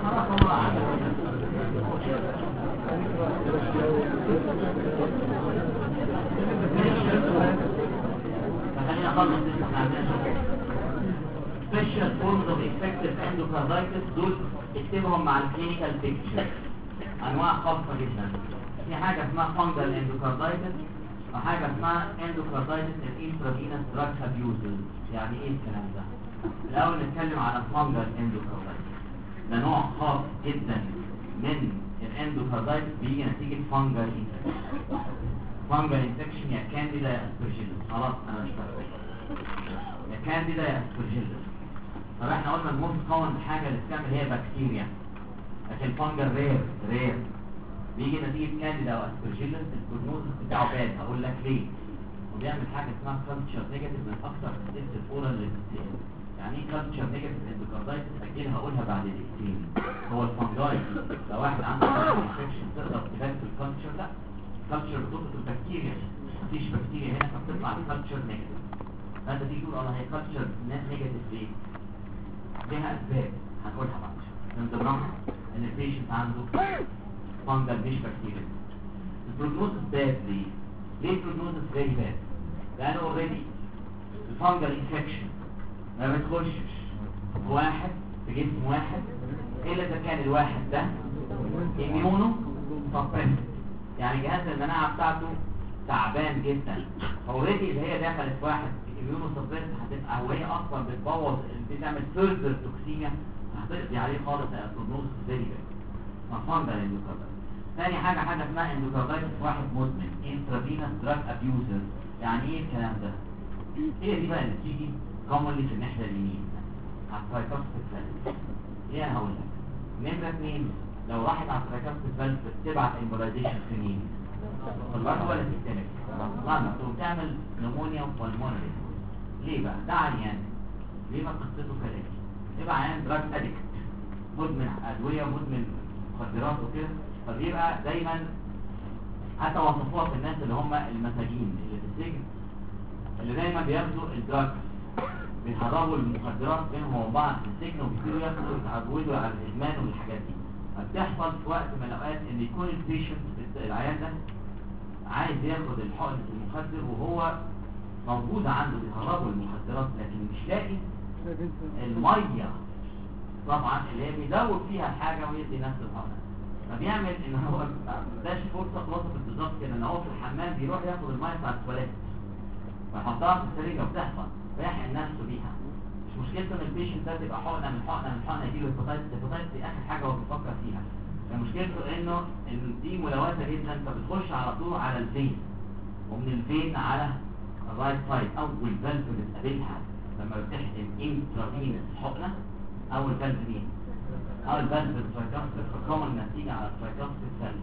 خلينا نخلص special forms of infective endocarditis دول اكتبهم مع الكلينيكال بيكتشر. انواع خاصه جدا. في حاجه اسمها fungal endocarditis وحاجه اسمها endocarditis intravenous drug abuse. يعني ايه الكلام ده؟ الاول نتكلم على fungal endocarditis. ده نوع خاص جدا من الاندوكاردايتس بيجي نتيجه fungal infection. fungal infection يا كانديدا يا اسبرجيلس. خلاص انا مش فاهم يا كانديدا يا اسبرجيلس. طب احنا قلنا الموست كومن حاجه اللي بتعمل هي بكتيريا، لكن الفنجل رير بيجي نتيجه كانديدا او اسبرجيلس. البروجنوزس بتاعه باد. هقول لك ليه. وبيعمل حاجه اسمها كالتشر نيجاتيف من اكثر اسئله الاورال اللي بتتسال. يعني ايه كالتشر نيجاتيف اندوكاردايتس؟ اجلها هقولها بعد دقيقتين. هو الفنجاي لو واحد عنده انفكشن تقدر تبان في الكالتشر؟ لا، الكالتشر بتوصف البكتيريا، مفيش بكتيريا هنا فبتطلع الكالتشر نيجاتيف. فانت تيجي تقول اه هي كالتشر نيجاتيف ليه؟ ليها اسباب هنقولها بعد شويه. من ضمنها ان البيشنت عنده فانجل مش بكتيريا. البروجنوزس باد ليه؟ ليه البروجنوزس فيري باد؟ لانه اوريدي الفانجل انفكشن ما بتخشش في واحد في جسم واحد الا اذا كان الواحد ده اميونو سبريسد، يعني جهاز المناعه بتاعته تعبان جدا. اوريدي اذا هي دخلت في واحد اميونو سبريسد هتبقى وهي اصلا بتبوظ بتعمل فيرذر توكسيميا، هتقضي عليه خالص. البروجنوزس فيري باد. فانجل اندوكاردايتس. ثاني حاجه اسمها اندوكاردايتس واحد مدمن انترافينوس دراج ابيوزر. يعني ايه الكلام ده؟ هي دي بقى اللي بتيجي كومنلي في الناحيه اليمين على الترايكوستيك فالف. ايه انا هقول لك نمره 2 لو راحت على الترايكوستيك فالف بتبعت امبولايزيشن في مين؟ في اللنج ولا سيستميك؟ لما بتعمل نمونيا وبالمونري. ليه بقى؟ ده عيان ليه ما قصته كده؟ يبقى عيان دراج ادكت مدمن ادويه ومدمن مخدرات وكده، فبيبقى دايما حتى وصفوها في الناس اللي هم المساجين اللي في السجن اللي دايما بياخدوا الدراج بيهربوا المخدرات بينهم وبين بعض في السجن وبيبتدوا ياخدوا يتعودوا على الادمان والحاجات دي. فبتحصل في وقت من الاوقات ان يكون البيشنت العيان ده عايز ياخد الحقن المخدر وهو موجود عنده بيهربوا المخدرات لكن مش لاقي الميه طبعا اللي هي بيزود فيها الحاجه ويدي نفس الحقن. فبيعمل ان هو مداش فرصه وصفت بالظبط كده ان هو في الحمام بيروح ياخد الميه بتاعت التواليت فيحطها في السريره وتحصل فيحقن نفسه بيها. مش مشكلته ان البيشنت ده تبقى حقنه من حقنه يجيله الهيباتايتس دي اخر حاجه هو بيفكر فيها. فمشكلته انه ان دي ملوثه جدا فبتخش على طول على الفين ومن الفين على الرايت سايد. اول فالف بتقابلها لما بتحقن انترافينس حقنه اول فالف مين؟ اول فالف الترايكاستيك فكومن نتيجه على الترايكاستيك فالف.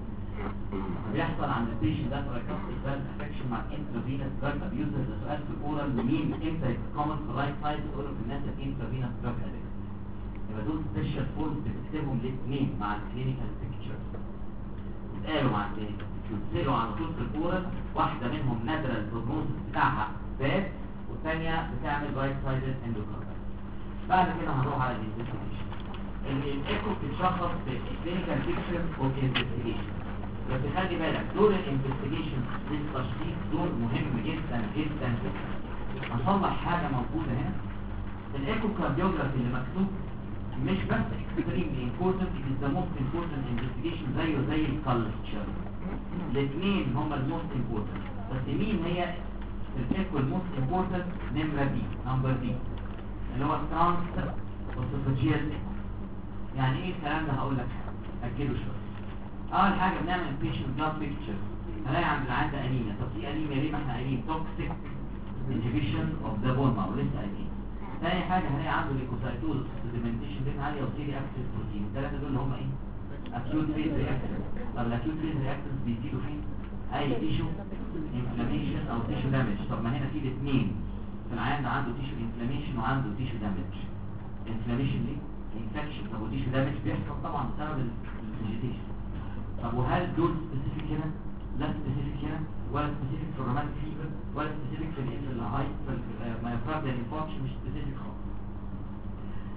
بيحصل عند البيشنت ده ترايكاستيك فالف افكشن مع انترافينس دراج ابيوزر. ده سؤال في الاورال مين امتى يبقى كومن في الرايت سايد الاورال في الناس الانترافينس دراج ادكت. يبقى دول سبيشال فورمز بتكتبهم الاثنين مع الكلينيكال بيكتشر. بيتقالوا مع الكلينيكال بيتسالوا على طول في الاورال. واحده منهم نادره البروجنوزس بتاعها باد والثانيه بتعمل رايت سايد اندوكاردايتس. بعد كده هنروح على الانفستيجيشن. الايكو بتشخص في الكلينيكال بيكتشر والانفستيجيشن. بس خلي بالك دور الانفستيجيشن للتشخيص دور مهم جدا جدا جدا. هنصلح حاجه موجوده هنا. الايكو كارديوجرافي اللي مكتوب مش بس extremely important it is the most important investigation زي الكالتشر. الاثنين هما الموست important بس مين هي الايكو الموست important؟ نمبر بي اللي هو ترانس اوسوفاجيال ايكو. يعني ايه الكلام ده؟ هقول لك اجله شويه. اول حاجه بنعمل بيشنت بلاد بيكتشر هنلاقي عند العيان ده انيميا. طب في انيميا ليه؟ ما احنا قايلين توكسيك انهبيشن اوف ذا بون مارو لسه قايلين. ثاني حاجه هنلاقي عنده ليكوسايتوز سيديمنتيشن ريت عاليه وسيري اكتيف بروتين. الثلاثه دول اللي هم ايه؟ اكيوت فيز رياكشن. طب الاكيوت فيز رياكشن بيزيدوا فين؟ اي تيشو انفلاميشن او تيشو دامج. طب ما هنا في الاثنين في العيان ده عنده تيشو انفلاميشن وعنده تيشو دامج. انفلاميشن ليه؟ انفكشن. طب وتيشو دامج بيحصل طبعا بسبب الفيجيتيشن. طب وهل دول سبيسيفيك هنا؟ لا سبيسيفيك هنا ولا سبيسيفيك في الروماتيك فيبر ولا سبيسيفيك في الهاي في المايوكارديال انفاركشن. مش سبيسيفيك خالص.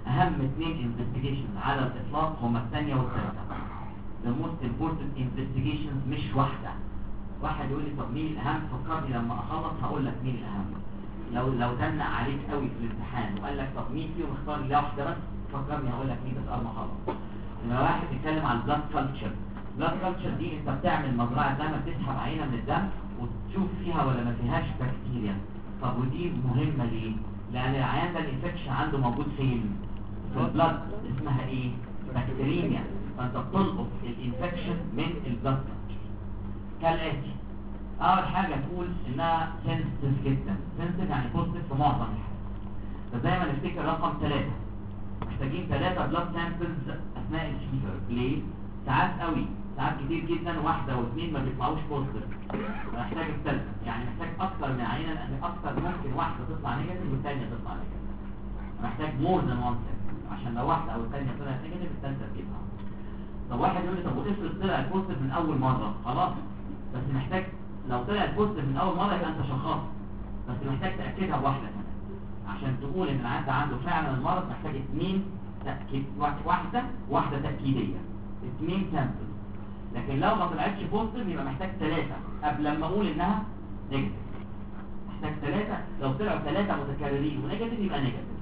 اهم 2 انفستيجيشنز على الاطلاق هما الثانيه والثالثه. the most important investigations مش واحده. واحد يقول لي طب مين الاهم؟ فكرني لما اخلص هقول لك مين الاهم. لو زنق عليك قوي في الامتحان وقال لك طب مين فيهم اختار لي واحده بس، فكرني هقول لك مين بس قبل ما اخلص. لما واحد يتكلم عن البلاد كلتشر، البلاد كلتشر دي انت بتعمل مزرعه دم، بتسحب عينه من الدم وتشوف فيها ولا ما فيهاش بكتيريا. طب ودي مهمه ليه؟ لان العيان ده الانفكشن عنده موجود فين؟ في البلاد، اسمها ايه؟ بكتيريميا. فانت بتلقط الانفكشن من البلاد كلتشر كالاتي. اول حاجه تقول انها سنسيتيف جدا، سنسيتيف يعني بوزيتيف في معظم الحالات. فدايما نفتكر رقم 3، محتاجين 3 بلاد سامبلز اثناء الفيفر. ليه؟ ساعات قوي، ساعات كتير جدا واحده واثنين ما بيطلعوش بوزيتيف، محتاج الثالثه. يعني محتاج اكتر من عينه، لان اكتر ممكن واحده تطلع نيجاتيف والثانيه تطلع نيجاتيف. محتاج مور ذان وان عشان لو واحده او الثانيه طلعت نيجاتيف الثالثه تجيبها. طب واحد يقول لي طب وافرض طلع بوزيتيف من اول مره؟ خلاص، بس محتاج لو طلع بوزيتيف من اول مره يبقى انت شخصت، بس محتاج تاكدها بواحده كمان عشان تقول ان العيان ده عنده فعلا المرض. محتاج 2 تاكيد، واحده تاكيديه، 2 سامبل. لكن لو ما طلعتش بوزيتيف يبقى محتاج 3 قبل لما اقول انها نيجاتيف. محتاج 3، لو طلعوا 3 متكررين ونيجاتيف يبقى نيجاتيف.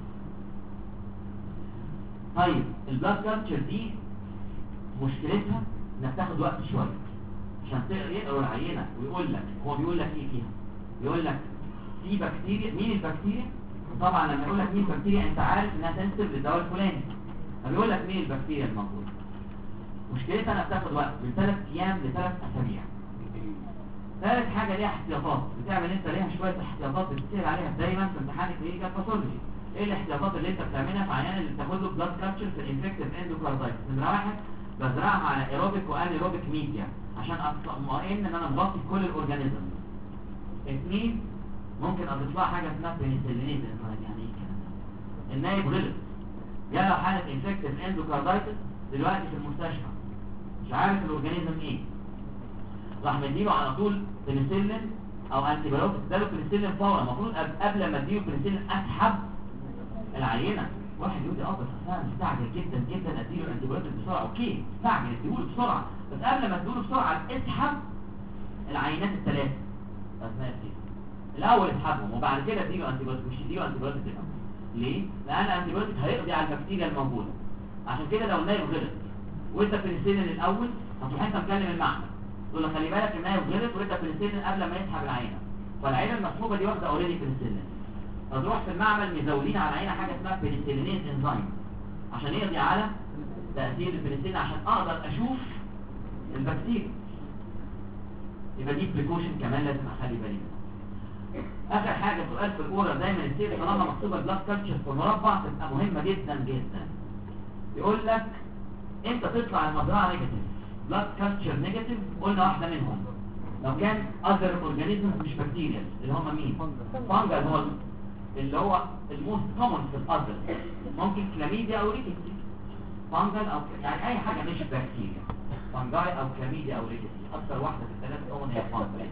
طيب البلاد كلتشر دي مشكلتها انها بتاخد وقت شويه عشان يقروا العينه ويقول لك هو بيقول لك ايه فيها. بيقول لك في بكتيريا، مين البكتيريا؟ طبعا لما يقول لك مين البكتيريا انت عارف انها سنسيتيف للدواء الفلاني، فبيقول لك مين البكتيريا الموجوده. مشكلتها انها بتاخد وقت من 3 ايام ل3 اسابيع. ثالث حاجه ليها احتياطات، بتعمل انت ليها شويه احتياطات بتسال عليها دايما في امتحان الكلينيكال باثولوجي. ايه الاحتياطات اللي انت بتعملها في عيان اللي بتاخد له بلاد كلتشر في الانفكتيف اندوكاردايتس؟ نمره 1 بزرعها على ايروبيك وانيروبيك ميديا عشان اطمئن ان انا مغطي كل الاورجانيزم. 2 ممكن اضيف لها حاجه اسمها بنسلينيز انزيم. يعني ايه الكلام ده؟ النايب غلط، جاله حاله انفكتيف اندوكاردايتس دلوقتي في المستشفى، مش عارف الاورجانيزم ايه، راح مديله على طول بنسلين او انتي بايوتيك. اداله بنسلين فورا. المفروض قبل ما اديله بنسلين اسحب العينه. واحد يقول لي بس انا مستعجل جدا جدا اديله الانتي بايوتيك بسرعه. اوكي استعجل اديله بسرعه، بس قبل ما تديله بسرعه اسحب العينات الثلاثه اثناء الفيزا. الاول اسحبهم وبعد كده اديله انتي بايوتيك. مش اديله انتي بايوتيك الاول. ليه؟ لان الانتي بايوتيك هيقضي على البكتيريا الموجوده. عشان كده لو النايب غلط وانت بنسلين الاول هتروح انت مكلم المعمل تقول له خلي بالك النايب غلط وانت بنسلين قبل ما يسحب العينه، فالعينه المسحوبه دي واخده اوريدي بنسلين، فتروح في المعمل مزودين على العينه حاجه اسمها بنسلينيز انزيم عشان يقضي على تاثير البنسلين عشان اقدر اشوف البكتيريا. يبقى دي بريكوشن كمان لازم اخلي بالي منها. اخر حاجه سؤال في الاورا دايما السير طالما مكتوبه بلاد كلتشر في مربع تبقى مهمه جدا جدا. يقول لك انت تطلع المزرعه نيجاتيف، بلاد كلتشر نيجاتيف، قلنا واحده منهم لو كان اذر اورجانيزمز مش بكتيريا اللي هم مين؟ فانجل، هو اللي هو الموست كومن في الاذر، ممكن كلاميديا او ريكيتسي. فانجل او يعني اي حاجه مش بكتيريا، فانجاي او كلاميديا او ريكيتسي، اكثر واحده في الثلاثه كومن هي فانجل.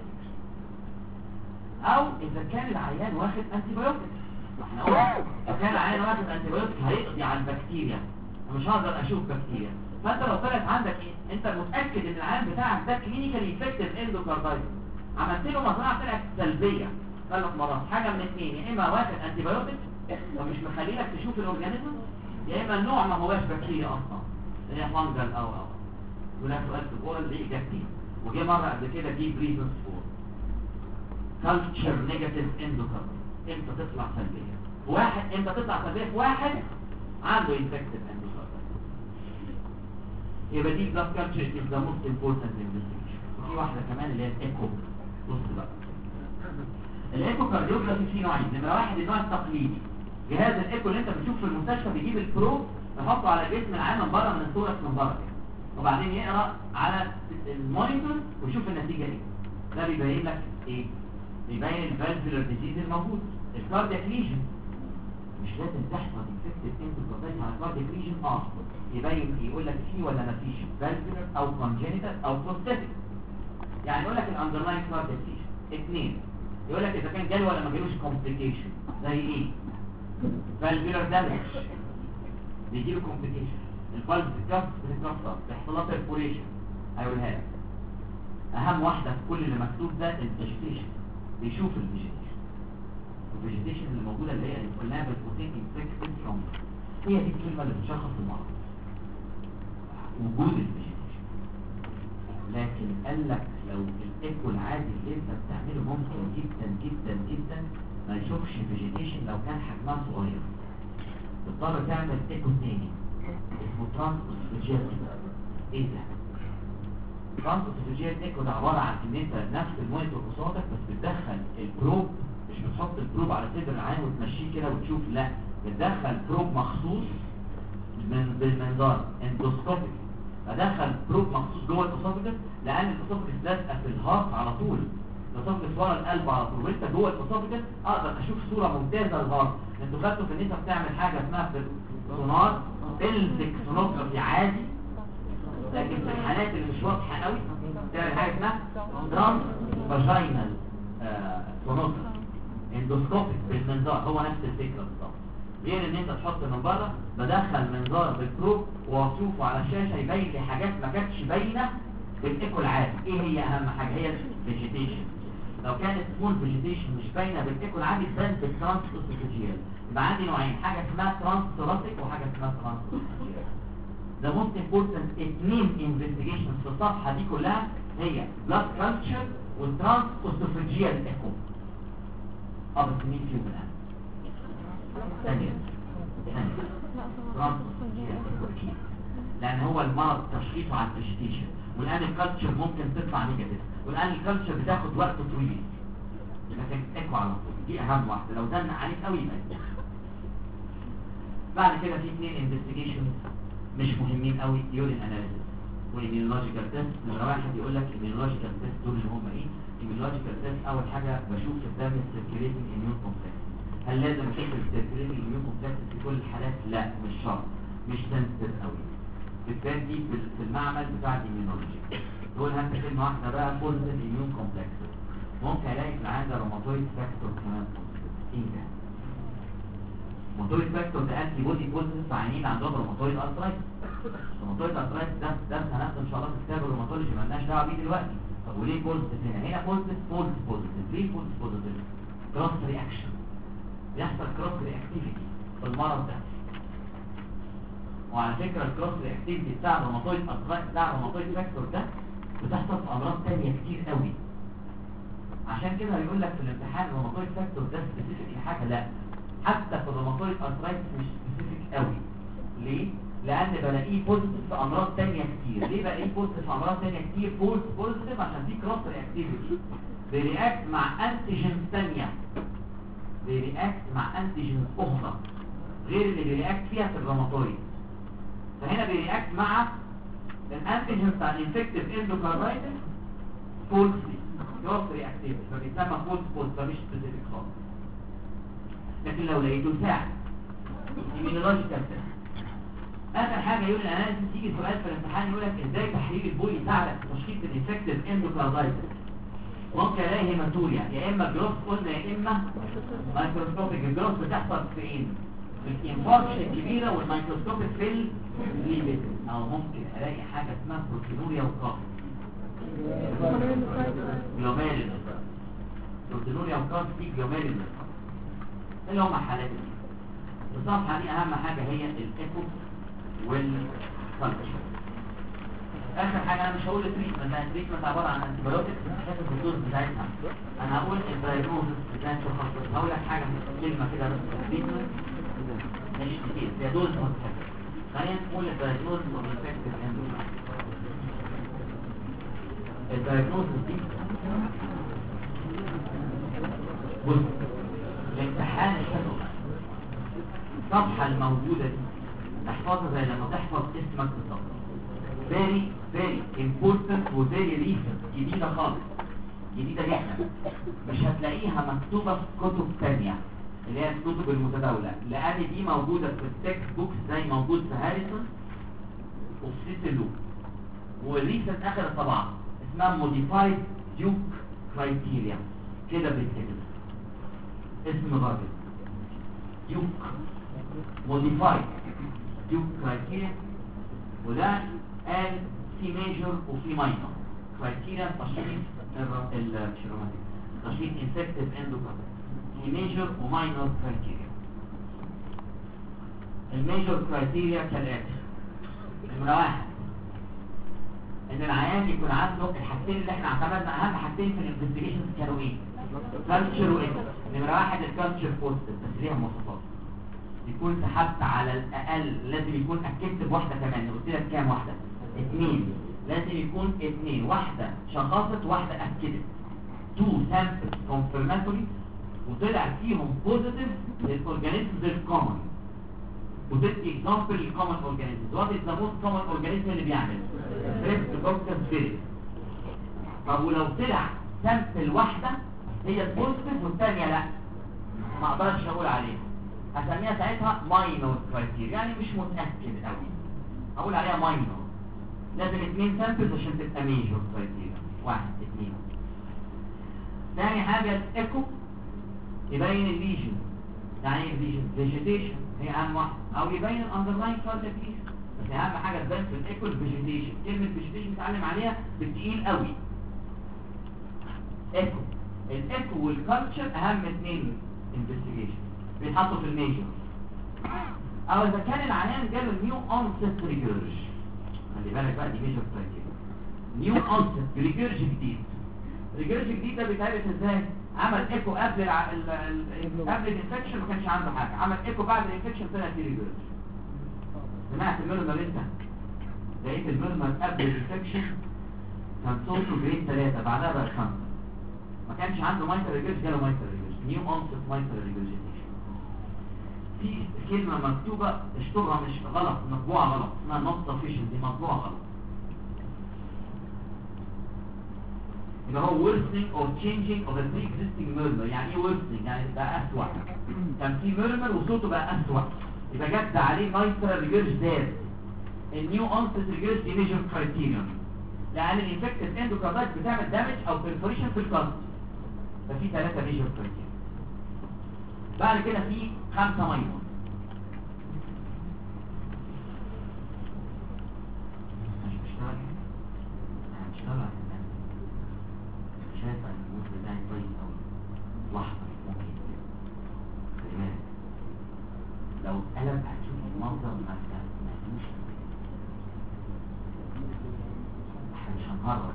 او اذا كان العيان واخد انتي بايوتيك، احنا قلنا اذا كان العيان واخد انتي بايوتيك هيقضي على البكتيريا، مش هقدر اشوف بكتيريا. فانت لو طلعت عندك ايه؟ انت متاكد ان العيان بتاعك ده كلينيكال انفكتيف اندوكاردايتس، عملت له مزرعه طلعت سلبيه 3 مرات، حاجه من 2، يا اما واخد انتي بايوتيك فمش مخليلك تشوف الاورجانيزم، يا اما النوع ما هواش بكتيريا اصلا اللي هي فانجل او ولا سؤال في الاورال دي اجابتين. وجه مره قبل كده دي بريزنس فور كلتشر نيجاتيف اندوكاردايتس امتى تطلع سلبيه؟ واحد امتى تطلع سلبيه في واحد عنده انفكتيف اندوكاردايتس. يبقى دي بلاد كلتشر از ذا موست امبورتنت انفستيجيشن. وفي واحده كمان اللي هي الايكو. بص بقى الايكو كارديوجرافي فيه نوعين. نمره 1 النوع التقليدي، جهاز الايكو اللي انت بتشوف في المستشفى بيجيب البروب يحطه على جسم العيان من بره من الثوركس من بره كده، وبعدين يقرا على المونيتور ويشوف النتيجه ايه. ده بيبين لك ايه؟ بيبين الفالفولار ديزيز الموجود، الكاردياك ليجن. مش لازم تحصل انفكتيف اندوكاردايتس على الكاردياك ليجن، يبين يقول لك فيه ولا ما فيش فالفولار او كونجينيتال او بروستاتيك. يعني يقول لك الاندرلاين كاردياك ليجن. 2 يقول لك اذا كان جاله ولا ما جالوش كومبليكيشن زي ايه؟ فالفولار دامج، بيجيله كومبليكيشن، الفالف بتتكسر، بيحصل لها بيرفوريشن. هيقولها لك اهم واحده في كل اللي مكتوب ده الفيجيتيشن، بيشوف الفيجيتيشن اللي موجوده اللي هي كلها بالبروتين انفكتد ترومبا، هي دي الكلمه اللي بتشخص المرض، وجود الفيجيتيشن. لكن قال لك لو الايكو العادي اللي انت بتعمله ممكن جدا جدا جدا ما يشوفش فيجيتيشن لو كان حجمها صغير، تضطر تعمل ايكو تاني اسمه ترانسوسوفيجيال. ايه ده؟ ترانسوسوفيجيال ايكو ده عباره عن ان انت نفس المونيتور قصادك بس بتدخل البروب، مش بتحط البروب على صدر العين وتمشيه كده وتشوف، لا بتدخل بروب مخصوص بالمنظار اندوسكوبيك، بدخل بروب مخصوص جوه الاسوفجس لان الاسوفجس لازقه في الهارت على طول، الاسوفجس ورا القلب على طول، وانت جوه الاسوفجس اقدر اشوف صوره ممتازه للهارت. انتوا خدتوا في ان انت بتعمل حاجه اسمها في سونار بلفيك سونوجرافي عادي، لكن في الحالات اللي مش واضحه قوي بتعمل حاجه اسمها ترانس فاجينال سونوجرافي اندوسكوبيك بالمنظار، هو نفس الفكره بالظبط، غير ان انت تحط من بره بدخل منظار بالبروب واشوفه على الشاشه يبين لي حاجات ما كانتش باينه بالايكو العادي. ايه هي اهم حاجه؟ هي الفيجيتيشن. لو كانت سمول فيجيتيشن مش باينه بالايكو العادي تبان بالترانسوسوفيجيال. يبقى عندي نوعين، حاجه اسمها ترانسثوراسيك وحاجه اسمها ترانسوسوفيجيال. ده موست امبورتنت اثنين انفستيجيشنز في الصفحه دي كلها هي بلاد كلتشر والترانسوسوفيجيال ايكو. بس مين فيهم الان؟ ثانيا لان هو المرض تشخيصه على الفيجيتيشن، والان الكالتشر ممكن تطلع نيجاتيف، والان الكالتشر بتاخد وقت طويل، لكن ايكو على طول دي اهم واحده، لو زن عليك قوي يبقى. بعد كده في اثنين انفستيجيشن مش مهمين قوي، يورين اناليسيس وايميولوجيكال تيست. نمره واحد يقول لك ايميولوجيكال تيست دول اللي هم ايه؟ ايميولوجيكال تيست اول حاجه بشوف في الدم السيركيليتنج اميون كومبلكس. هل لازم اشوف السيركيليتنج اميون كومبلكس في كل الحالات؟ لا مش شرط، مش سنسيتيف قوي. بالذات دي في المعمل بتاع الايميولوجي دول اهم كلمه واحده بقى بوزيتيف اميون كومبلكس. ممكن الاقي في العاده روماتويد فاكتور كمان بوزيتيف. ايه ده؟ روماتويد فاكتور ده انتي بودي بوزيتيف في عيانين عندهم روماتويد ارثرايتس. روماتويد ارثرايتس ده هناخده ان شاء الله في كتاب الروماتولوجي مالناش دعوه بيه دلوقتي. طب وليه بوزيتيف هنا؟ هنا بوزيتيف فولس بوزيتيف. ليه فولس بوزيتيف؟ كروس رياكشن، بيحصل كروس رياكتيفيتي في المرض ده. وعلى فكره الكروس رياكتيفيتي بتاع الروماتويد ارثرايتس بتاع الروماتويد فاكتور ده بتحصل في امراض ثانيه كتير قوي. عشان كده هيقول لك في الامتحان الروماتويد فاكتور ده سبيسيفيك لحاجه، لا حتى في الروماتويد ارثرايتس مش سبيسيفيك قوي. ليه؟ لان بلاقيه بوزيتيف في امراض ثانيه كتير. ليه بلاقيه بوزيتيف في امراض ثانيه كتير فولس بوزيتيف؟ عشان في كروس رياكتيفيتي، بيرياكت مع انتيجين ثانيه، بيرياكت مع انتيجين اخرى غير اللي بيرياكت فيها في الروماتويد. فهنا بيرياكت مع الانتيجين بتاع الانفكتيف اندوكاردايتس فولسلي كروس رياكتيفيتي، فبيسمى فولس بوزيتيف، فمش سبيسيفيك خالص. لكن لو لقيته ساعد ايميولوجيكال تيست. اخر حاجه يقول الاناليسيس، يجي سؤال في الامتحان يقول لك ازاي تحليل البول يساعدك في تشخيص الانفكتيف اندوكاردايتس. ممكن الاقي هيماتوريا، يا اما جروس قلنا يا اما مايكروسكوبيك. الجروس بتحصل في ايه؟ في الانفاركشن الكبيره، والمايكروسكوبيك في الليبيد. او ممكن الاقي حاجه اسمها بروتينوريا وكاف جلوميرولس. بروتينوريا وكاف دي جلوميرولس اللي هم حالات دي. الصفحه دي اهم حاجه هي الايكو والكالتشر. اخر حاجه انا مش هقول التريتمنت، لان التريتمنت عباره عن انتيبيوتكس حسب الدوز بتاعتها. انا هقول الدايجنوستس ازاي تشخص. هقول لك حاجه كلمه كده بس التريتمنت مش كتير، هي دوز مختلفه. خلينا نقول الدايجنوستس اوف انفكتيف اندوكاردايتس. الدايجنوستس دي بص، الامتحان الشفوي الصفحه الموجوده دي تحفظها زي لما تحفظ اسمك بالظبط. very very important و very recent، جديدة خالص، جديدة جدا، مش هتلاقيها مكتوبة في كتب تانية اللي هي الكتب المتداولة، لأن دي موجودة في التكست بوكس زي موجود في هاريسون وفي سيسلو. والريسنت آخر الطبعة اسمها modified Duke criteria، كده بيتكتب اسم الراجل Duke modified تيوب كرايتيريا، وده قال في ميجور وفي ماينور كرايتيريا تشخيص تشخيص انفكتيف اندوكاردايتس. في ميجور وماينور كرايتيريا. الميجور كرايتيريا كالاتي: نمرة 1 ان العيان يكون عنده الحاجتين اللي احنا اعتمدنا اهم حاجتين في الانفستيجيشن كانوا ايه؟ كالتشر واكس. نمرة 1 الكالتشر بوزيتيف بس ليها مواصفات، يكون سحبت على الاقل، لازم يكون اكدت بواحده كمان. قلت لك كام واحده؟ 2. لازم يكون 2، واحده شخصت واحده اكدت. 2 سامبلز كونفيرماتوري وطلع فيهم بوزيتيف للاورجانيزمز الكومن. وتدي اكزامبل للكومن اورجانيزمز. وات از ذا موست كومن اورجانيزم اللي بيعمل ستريبتوكوكس فيريس. طب ولو طلع سامبل واحده هي البوزيتيف والثانيه لا، ما اقدرش اقول عليها، هسميها ساعتها ماينور كرايتيريا، يعني مش متاكد قوي، اقول عليها ماينور. لازم 2 سامبلز عشان تبقى ميجور كرايتيريا. 1 2. ثاني حاجه الايكو يبين الليجن. يعني ايه الليجن؟ فيجيتيشن هي اهم واحده، او يبين الاندرلاين كاردياك ليجن. بس اهم حاجه تبان في الايكو الفيجيتيشن. كلمه فيجيتيشن نتعلم عليها بالتقيل قوي. ايكو، الايكو والكالتشر اهم 2 انفستيجيشن بيتحطوا في الميجور. او اذا كان العيان جاله نيو اونست ريجيرج، خلي بالك بقى دي ميجور كرايتيريا. نيو اونست ريجيرج جديد. ريجيرج جديد ده بيتعرف ازاي؟ عمل ايكو قبل قبل الانفكشن ما كانش عنده حاجه، عمل ايكو بعد الانفكشن طلع فيه ريجيرج. سمعت الميرمر انت؟ لقيت الميرمر قبل الانفكشن كان صوته جريد 3، بعدها بقى 5. ما كانش عنده مايتر ريجيرج، جاله مايتر ريجيرج، نيو اونست مايتر ريجيرج. في كلمة مكتوبة اشتبها مش غلط، مطبوعة غلط، اسمها not sufficient، دي مطبوعة غلط. يبقى هو worsening or changing of a pre-existing murmur. يعني ايه worsening؟ يعني بقى أسوأ. كان في murmur وصوته بقى أسوأ، يبقى جد عليه mitral regurg زاد. النيو onset regurg دي major criterion، لأن الانفكتد اندوكاردايتس بتعمل damage أو perforation في الكاست. ففي 3 major criterion. بعد كده في 5 ماينور. شايف ان الموت بتاعي كويس قوي، لحظه ممكن كلمات لو اتقلب هتشوف المنظر ما تفهموش. احنا مش هنهرج،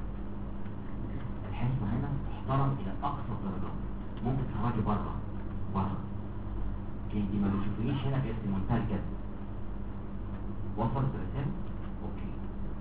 الحزمه هنا محترم الى اقصى درجه. ممكن تخرجي بره انت ما بتشوفنيش هنا في منتهى الجد. وصلت الرساله؟ اوكي.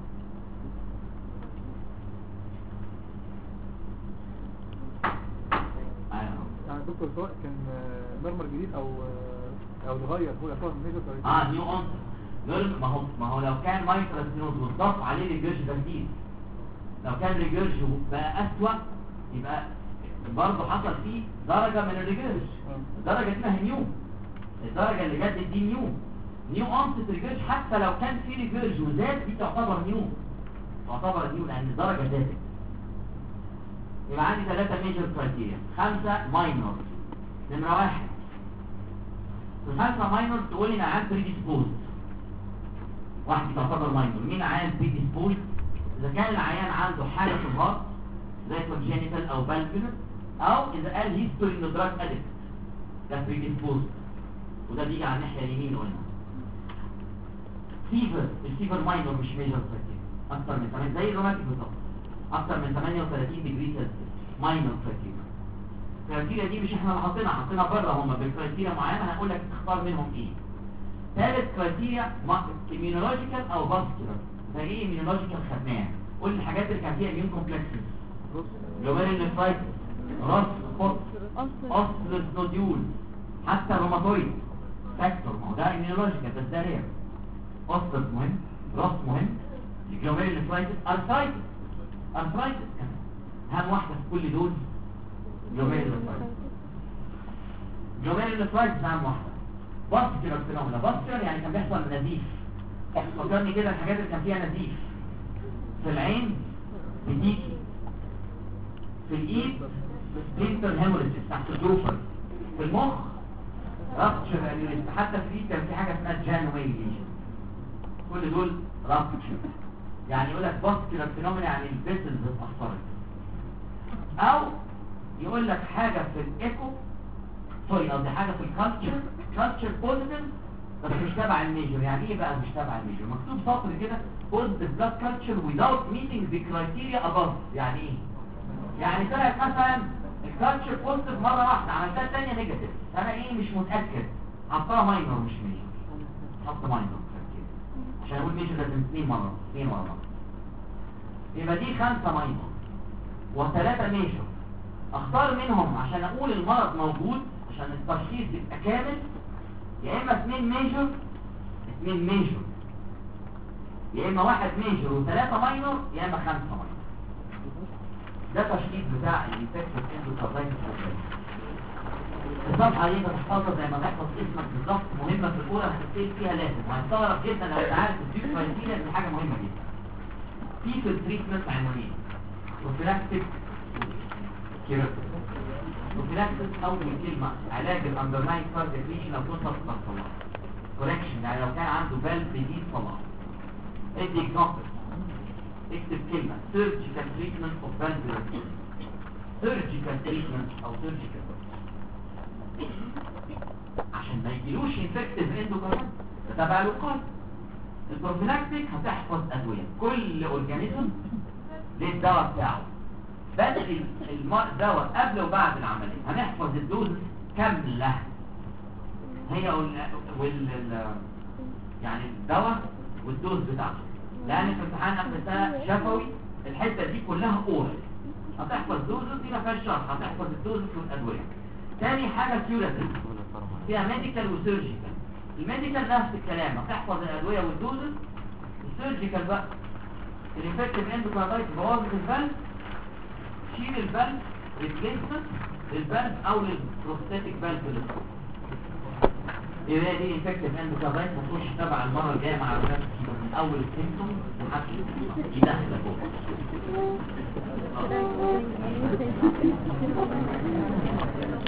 يعني دكتور سواء كان مرمر جديد او اتغير هو يعتبر ميجر كرايتيريا. نيو اونست. ما هو لو كان مايترال ستينوز واتضاف عليه ريجيرج ده جديد، لو كان ريجيرج بقى اسوأ يبقى برضه حصل فيه درجه من الريجيرج. الدرجه دي ما هي نيو، الدرجه اللي جت دي نيو اونست ريجيرج. حتى لو كان في ريجيرج وزاد دي تعتبر نيو لان الدرجه زادت. يبقى عندي 3 ميجر كرايتيريا، 5 ماينور. نمره 1 ال5 ماينور تقول لي انا عندي بريديسبوز، واحد تعتبر ماينور. مين عيان بريديسبوز؟ اذا كان العيان عنده حاله في الهارت زي كونجينيتال او بالفينر، او اذا قال هيستوري انه دراج ادكت، ده بريديسبوز، وده بيجي على الناحيه اليمين. قلنا الفيفر ماينور مش ميجر كرايتيريا، اكتر من 8 زي الروماتيك بالظبط، اكتر من 38 ديجري سلسيوس ماينور كرايتيريا. الكرايتيريا دي مش احنا اللي حاطينها بره، هم بالكرايتيريا معينه هنقول لك تختار منهم ايه. ثالث كرايتيريا immunological او vascular. زي ايه immunological؟ خدناها، قول لي الحاجات اللي كان فيها immune complexes: جوبيرين نفرايتس، راس فوت، اوسترس نوديول، حتى الروماتويد فاكتور. ما هو ده immunological بس ده رير. اوسترس مهم، راس مهم، جوبيرين نفرايتس، ارثرايتس كمان. اهم واحده في كل دول جوبيرين نفرايتس اهم واحده. فاسكولار فينومينا. فاسكولار يعني كان بيحصل نزيف. فكرني كده الحاجات اللي كان فيها نزيف: في العين بتيجي، في الايد سبلينتر هيموريجز تحت الجوفر، في المخ رابتشر انيوريزم. حتى كان في حاجه اسمها جانوي ليجن. كل دول رابتشر. يعني يقول لك فاسكولار فينومينا، يعني الفيسلز اتاثرت. او يقول لك حاجه في الايكو، سوري قصدي حاجه في كالتشر بوزيتيف بس مش تبع الميجر. يعني ايه بقى مش تبع الميجر؟ مكتوب سطر كده بوزيتيف بلاد كالتشر without meeting the criteria above. يعني ايه؟ يعني طلعت مثلا الكالتشر بوزيتيف مره واحده، عملتها الثانيه نيجاتيف، انا ايه مش متاكد، حطها ماينور مش ميجر، حط ماينور عشان اقول ميجر لازم 2 ورا بعض. يبقى دي 5 ماينور و3 ميجر. اختار منهم عشان اقول المرض موجود، عشان التشخيص يبقى كامل، يا اما 2 ميجر، يا اما 1 ميجر و3 ماينور، يا اما 5 ماينور. ده تشخيص بتاع الانفكتيف اندوكاردايتس. الصفحه دي بتحفظها زي ما تحفظ اسمك بالظبط، مهمه في الاولى هتكتب فيها لازم، وهتستغرب جدا لو انت عارف الديب كرايتيريا، دي حاجه مهمه جدا. في التريتمنت عنوانين: بروفيلاكتيك كيراتيك. بروفيلاكتيك اول كلمه علاج الاندرلاين كاردياك ليشن لو كنت صلح كوركشن، يعني لو كان عنده فالف جديد صلح. ادي اكزامبل، اكتب كلمه سيرجيكال تريتمنت اوف فالفولار. سيرجيكال تريتمنت او سيرجيكال عشان ما يجيلوش انفكتيف اندوكاردايتس. ده تبع الوقايه. البروفيلاكتيك هتحفظ ادويه، كل اورجانيزم ليه الدواء بتاعه، بدل الدواء قبل وبعد العمليه. هنحفظ الدوز كامله هي يعني الدواء والدوز بتاعته، لان في امتحان اخر السنه شفوي الحته دي كلها اورال. هتحفظ دوزز دي ما فيهاش شرح، هتحفظ الدوزز والادويه. تاني حاجه كيوراتيف فيها ميديكال وسيرجيكال. الميديكال نفس الكلام، هتحفظ الادويه والدوزز. السيرجيكال بقى الانفكتيف اندوكاردايتس بوظت الفالف، شيل الفالف، ريبليسمنت للفالف او للبروستاتيك فالف اللي فوق. يبقى دي انفكتيف اندوكاردايتس هتخش تبع المره الجايه مع الفالف من اول السيمتوم لحد يدخل فوق.